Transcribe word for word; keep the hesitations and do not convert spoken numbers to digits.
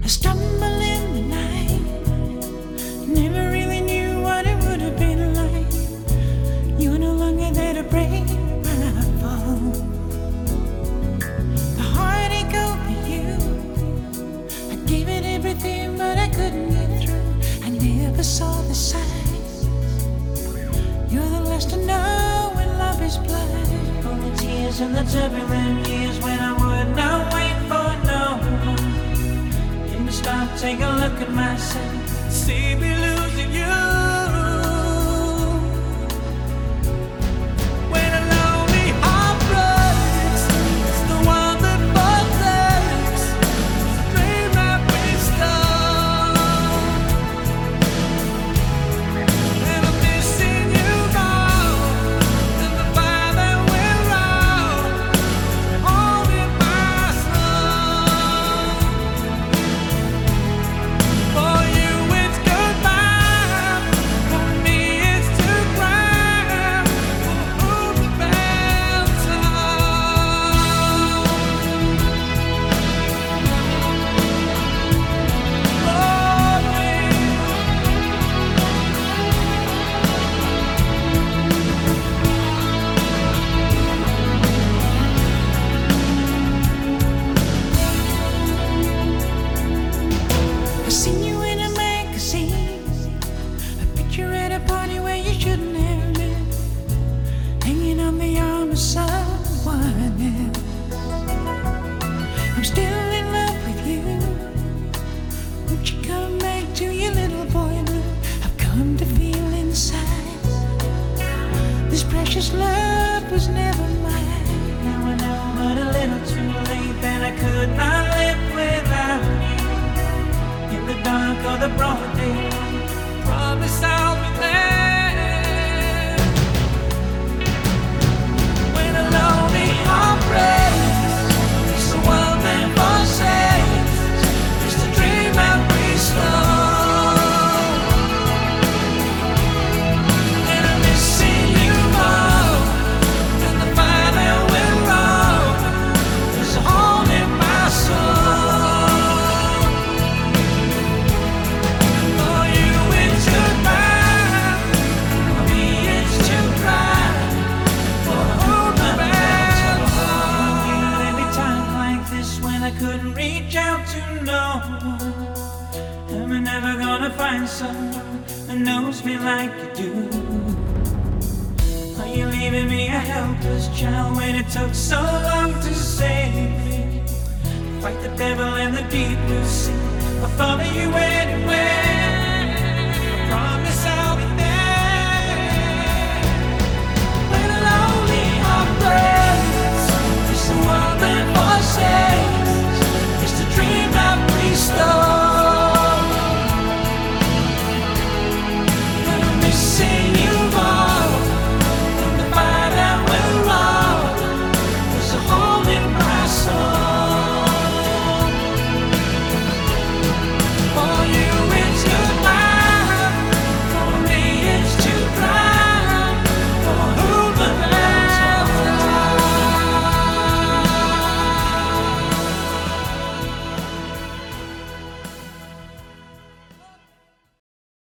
I stumble in the night, never really knew what it would have been like. You're no longer there to break my fall. The heartache over you, I gave it everything, but I couldn't get through. I never saw the signs. You're the last to know when love is blind. All the tears and the turbulent years when I would not wait for no one. Didn't stop, take a look at myself, see me losing you. Someone else. I'm still in love with you. Won't you come back to your little boy blue? I've come to feel inside this precious love was never mine. Now I know, but a little too late, that I could not live without you. In the dark or the broad day, promise I'll be there. I'm never gonna find someone that knows me like you do. Are you leaving me a helpless child when it took so long to save me? Fight the devil in the deep blue sea, I'll follow you anywhere.